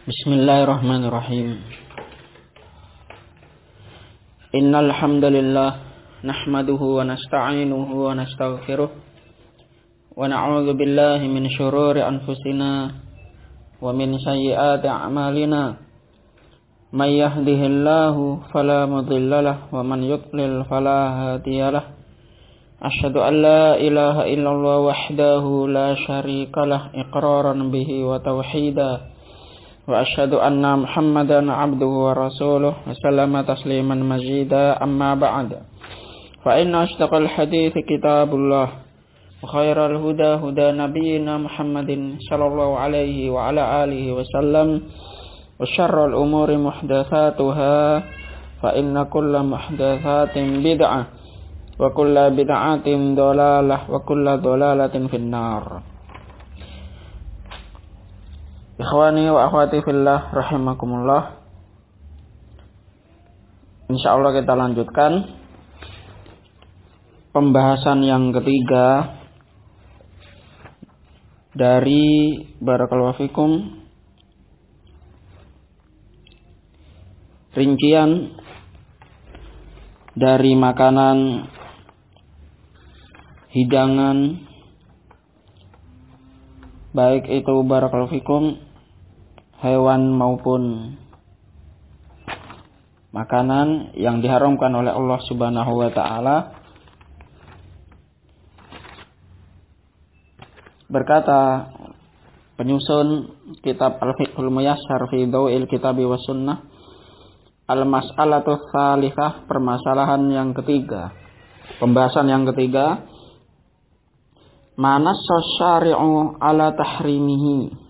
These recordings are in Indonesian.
Bismillahirrahmanirrahim. Innal hamdalillah nahmaduhu wa nasta'inuhu wa nastaghfiruh wa na'udzu billahi min shururi anfusina wa min sayyiati a'malina. May yahdihillahu fala mudhillalah wa man yudlil fala hadiyalah. Asyhadu an la ilaha illallah wahdahu la syarikalah iqraran bihi wa tauhida. Wa asyhadu anna Muhammadan abduhu wa rasuluh wa sallama tasliman mazida amma ba'd. Fa inna asdaqal hadithi kitabullah wa khairal huda huda nabiyyina Muhammadin sallallahu alaihi wa ala alihi wa sallam wa syarrul umuri muhdatsatuha fa inna kulla muhdatsatin bid'ah wa kulla bid'atin dhalalah wa kulla dhalalatin finnar. Ikhwani wa akhwati fillah rahimakumullah. Insyaallah kita lanjutkan pembahasan yang ketiga dari barakallahu fikum rincian dari makanan, hidangan, baik itu barakallahu fikum hewan maupun makanan yang diharamkan oleh Allah Subhanahu wa taala. Berkata penyusun kitab Al-Fiqhul Muyassar fi Dhawil Kitabi was Sunnah, al-mas'alatu tsalitsah, permasalahan yang ketiga, pembahasan yang ketiga, mana syari'u ala tahrimihi,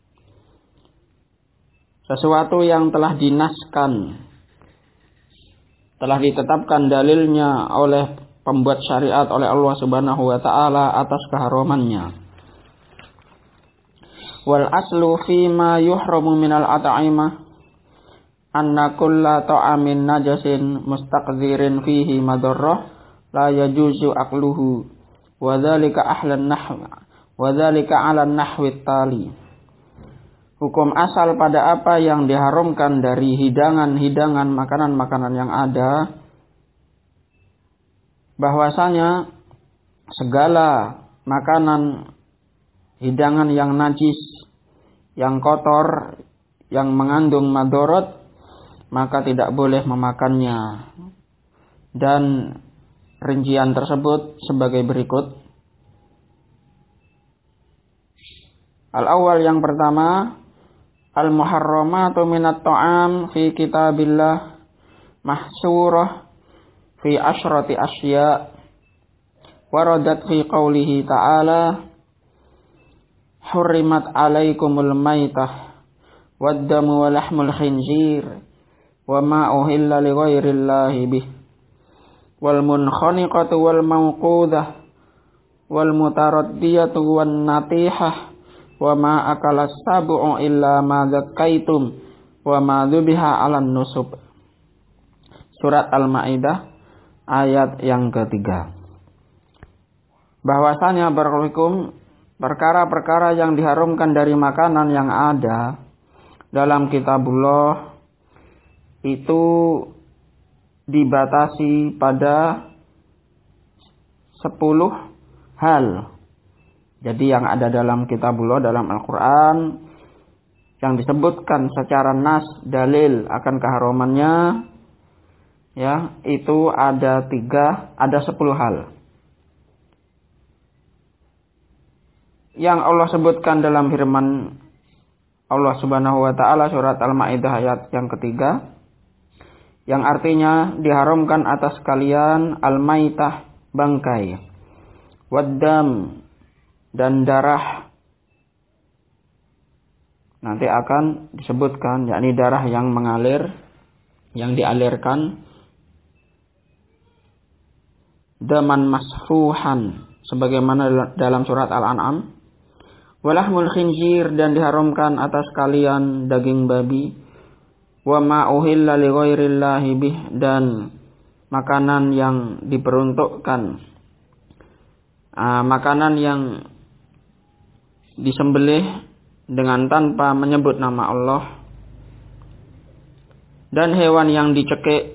sesuatu yang telah dinaskan, telah ditetapkan dalilnya oleh pembuat syariat, oleh Allah Subhanahu wa taala atas keharamannya. Wal aslu fi ma yuhramu minal at'imah anna kulla ta'amin najasin mustaqdzirin fihi madarrah la yajuzu aqluhu wa dzalika ahlan nahw wa dzalika 'ala an-nahwi tali. Hukum asal pada apa yang diharamkan dari hidangan-hidangan, makanan-makanan yang ada, bahwasanya segala makanan, hidangan yang najis, yang kotor, yang mengandung madorot, maka tidak boleh memakannya. Dan rincian tersebut sebagai berikut. Al-awwal, yang pertama, al-muharramatu minat ta'am fi kitabillah mahsurah fi asyrati asya waradat fi qawlihi ta'ala hurrimat alaikumul maitah waddamu wa lahmul khinzir wa ma uhilla li ghairillahi bih wal munkhaniqatu wal mawqudah wal mutaraddiyatu wan natihah wa ma akalas sabu'u illa ma zakkaitum wa ma dzubiha 'alan nusub. Surat Al-Maidah ayat yang ketiga. Bahwasanya barakallahu perkara-perkara yang diharamkan dari makanan yang ada dalam kitabullah itu dibatasi pada 10 hal. Jadi yang ada dalam kitabullah, dalam Al-Quran, yang disebutkan secara nas, dalil akan keharamannya, ya, itu ada 10 hal. Yang Allah sebutkan dalam firman Allah Subhanahu wa taala surat Al-Maidah ayat yang ketiga, yang artinya diharamkan atas kalian al-maitah, bangkai, waddam, dan darah. Nanti akan disebutkan, yakni darah yang mengalir, yang dialirkan, daman masfuhan, sebagaimana dalam surat Al-An'am, walahmul khinzir, dan diharamkan atas kalian daging babi, wa ma uhilla li ghairillahi bih, dan makanan yang diperuntukkan, makanan yang disembelih dengan tanpa menyebut nama Allah, Dan hewan yang dicekik,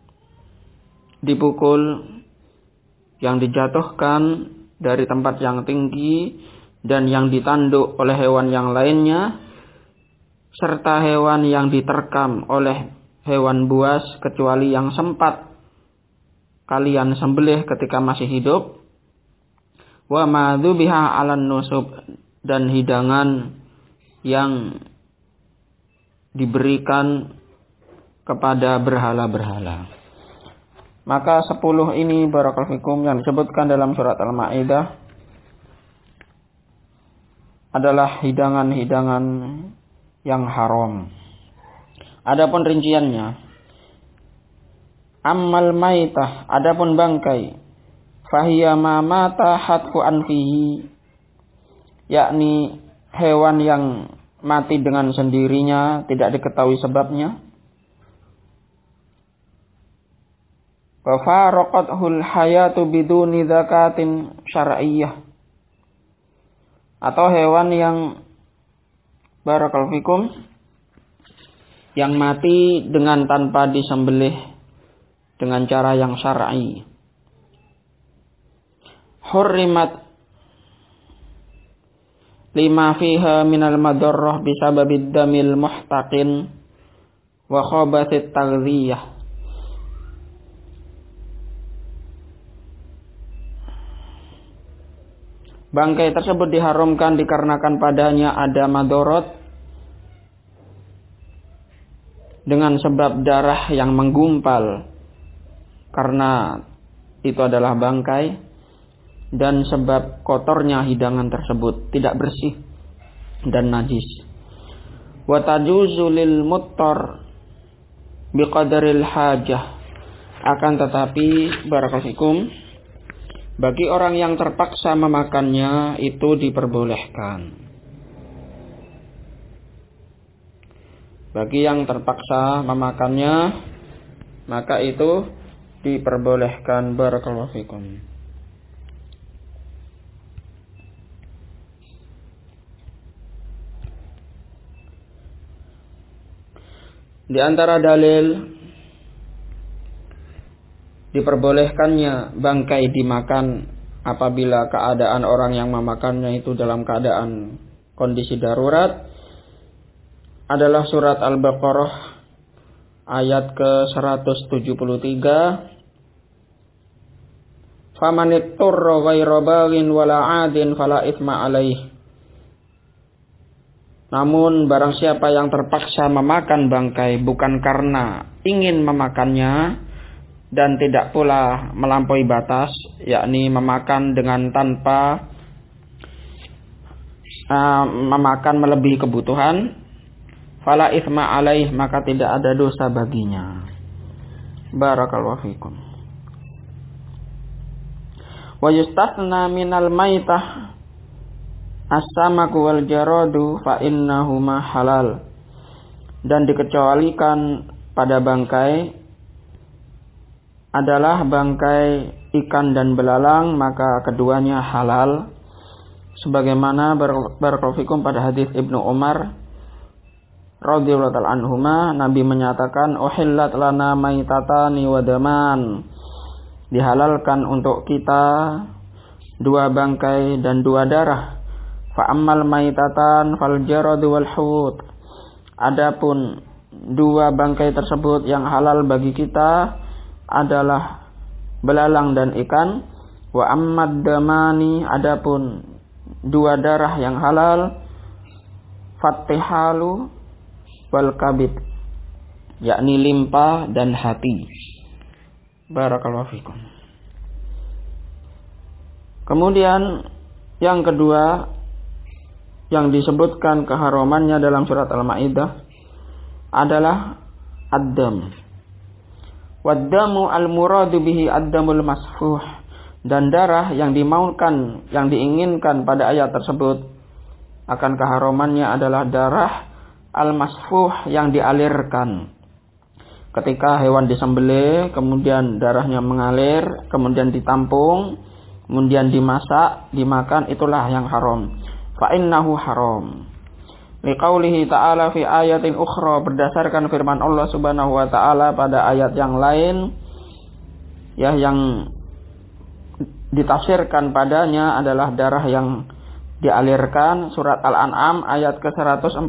dipukul, yang dijatuhkan dari tempat yang tinggi, dan yang ditanduk oleh hewan yang lainnya, serta hewan yang diterkam oleh hewan buas kecuali yang sempat kalian sembelih ketika masih hidup, wa ma dzubiha 'alan nusub, dan hidangan yang diberikan kepada berhala-berhala. Maka 10 ini barakallahu fikum yang disebutkan dalam surat Al-Maidah adalah hidangan-hidangan yang haram. Adapun rinciannya, ammal maitah, adapun bangkai, fahiya ma mata hatfu anfihi, yakni hewan yang mati dengan sendirinya, tidak diketahui sebabnya. Wa faraqathul hayatu biduni zakatin syar'iyyah, atau hewan yang barakallahu fikum yang mati dengan tanpa disembelih dengan cara yang syar'i. Hurrimat lima fiha minal madarrah bisababid damil muhtaqin wa khabathit taghdhiyah. Bangkai tersebut diharamkan dikarenakan padanya ada madorot dengan sebab darah yang menggumpal karena itu adalah bangkai, dan sebab kotornya hidangan tersebut tidak bersih dan najis. Wa tajuzu lil muttar biqadaril hajah, akan tetapi barakallahu fikum bagi orang yang terpaksa memakannya itu diperbolehkan. Bagi yang terpaksa memakannya maka itu diperbolehkan barakallahu fikum. Di antara dalil diperbolehkannya bangkai dimakan apabila keadaan orang yang memakannya itu dalam keadaan kondisi darurat adalah surat Al-Baqarah ayat ke-173. Famanitturra ghaira baghin wala 'adin fala itsma 'alaih. Namun barang siapa yang terpaksa memakan bangkai bukan karena ingin memakannya dan tidak pula melampaui batas, yakni memakan dengan tanpa memakan melebihi kebutuhan, fala itsma alaih, maka tidak ada dosa baginya. Barakallahu fikum. Wa yustathna minal maitah as-samaku wal jaradu fa innahuma halal. Dan dikecualikan pada bangkai adalah bangkai ikan dan belalang, maka keduanya halal. Sebagaimana barakallahu fikum pada hadis Ibnu Umar radhiyallahu ta'ala anhuma, Nabi menyatakan uhillat lana maitatani wa daman, dihalalkan untuk kita dua bangkai dan dua darah. Fa ammal maitatan fal jaradu wal hut, adapun dua bangkai tersebut yang halal bagi kita adalah belalang dan ikan. Wa ammad damani, adapun dua darah yang halal, fattihalu wal kabid, yakni limpa dan hati. Barakallahu fikum. Kemudian yang kedua yang disebutkan keharamannya dalam surat Al-Maidah adalah ad-dam. Wad-damu al-muradu bihi ad-damul masfuh, dan darah yang dimaukan, yang diinginkan pada ayat tersebut akan keharamannya adalah darah al-masfuh, yang dialirkan. Ketika hewan disembelih, kemudian darahnya mengalir, kemudian ditampung, kemudian dimasak, dimakan, itulah yang haram. Fa innahu haram. Liqaulihi ta'ala fi ayatin ukhra, berdasarkan firman Allah Subhanahu wa taala pada ayat yang lain ya, yang ditafsirkan padanya adalah darah yang dialirkan. Surat Al-An'am ayat ke-145.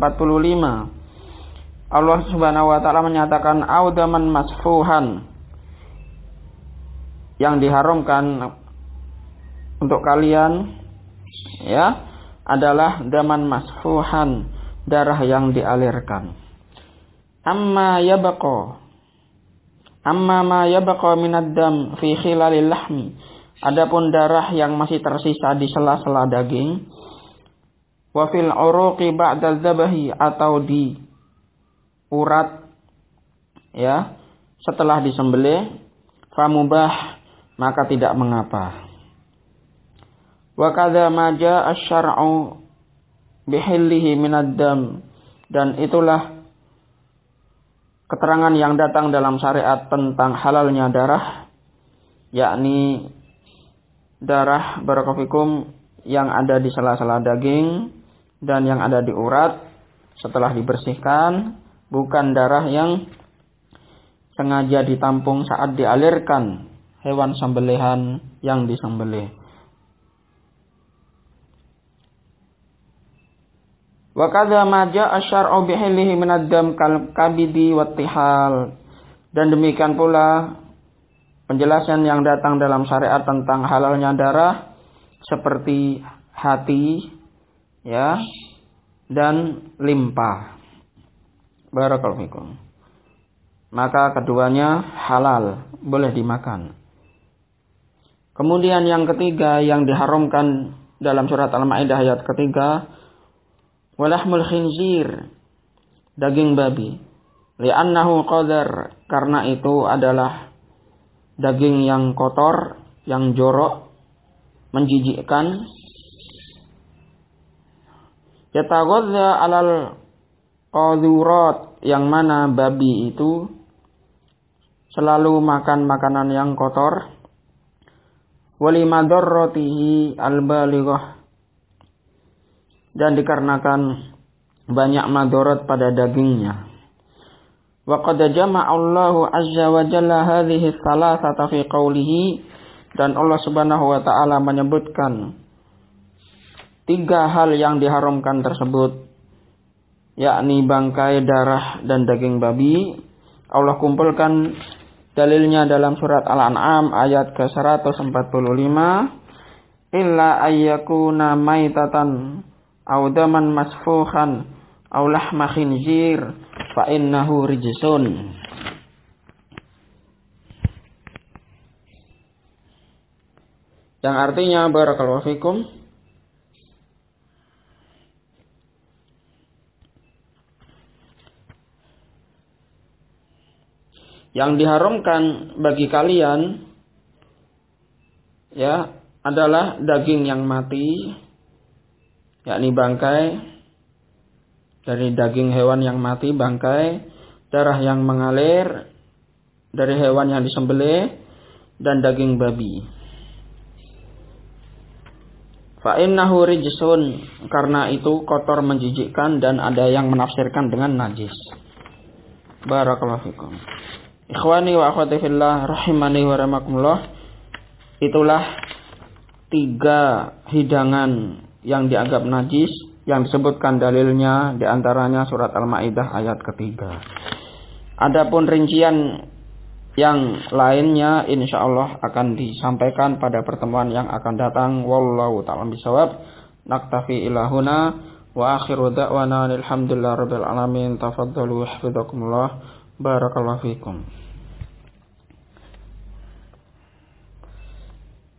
Allah Subhanahu wa taala menyatakan audaman masfuhan, yang diharamkan untuk kalian ya adalah daman masfuhan, darah yang dialirkan. Amma ma yabqa minad dam fi khilalil lahmi, adapun darah yang masih tersisa di sela-sela daging, wa fil uruqi ba'da dzabahi, atau di urat ya setelah disembelih, famubah, maka tidak mengapa. Wa kadza ma jaa asy-syar'u bihillihi minad dam, dan itulah keterangan yang datang dalam syariat tentang halalnya darah, yakni darah barakofikum yang ada di sela-sela daging dan yang ada di urat setelah dibersihkan, bukan darah yang sengaja ditampung saat dialirkan hewan sembelihan yang disembelih. Wa kadza ma jaa asy-syar'u bihillihi minad dam kal kabidi wattihal, dan demikian pula penjelasan yang datang dalam syariat tentang halalnya darah seperti hati ya dan limpa. Barakallahu fikum. Maka keduanya halal, boleh dimakan. Kemudian yang ketiga yang diharamkan dalam surat Al-Maidah ayat ketiga, walahmul khinzir, daging babi. Li'annahu qadar, karena itu adalah daging yang kotor, yang jorok, menjijikkan. Yataghadza 'alal qadhurat, yang mana babi itu selalu makan makanan yang kotor. Walimadarratihi al-balighah, dan dikarenakan banyak madarat pada dagingnya. Wa qad jama'a Allahu azza wa jalla hadhihi thalathata fi qawlihi, dan Allah Subhanahu wa taala menyebutkan tiga hal yang diharamkan tersebut, yakni bangkai, darah, dan daging babi. Allah kumpulkan dalilnya dalam surat Al-An'am ayat ke-145, illa ayyakuna maitatan aw daman masfuhan aw lahma khinzir fa innahu rijsun. Yang artinya barakallahu fikum, yang diharamkan bagi kalian ya adalah daging yang mati, yakni bangkai dari daging hewan yang mati, bangkai, darah yang mengalir dari hewan yang disembelih, dan daging babi. Fa innahu rijsun, karena itu kotor, menjijikkan, dan ada yang menafsirkan dengan najis. Barakallahu fikum. Ikhwani wa akhwati fillah rahimani wa rahimakumullah. Itulah tiga hidangan yang dianggap najis yang disebutkan dalilnya, diantaranya surat Al-Maidah ayat ketiga. Adapun rincian yang lainnya insyaallah akan disampaikan pada pertemuan yang akan datang. Wallahu ta'ala bisawab. Naktafi ilahuna wa akhiru da'wana alhamdulillah rabbil alamin. Tafaddalu hafizakumullah. Barakallahu fikum.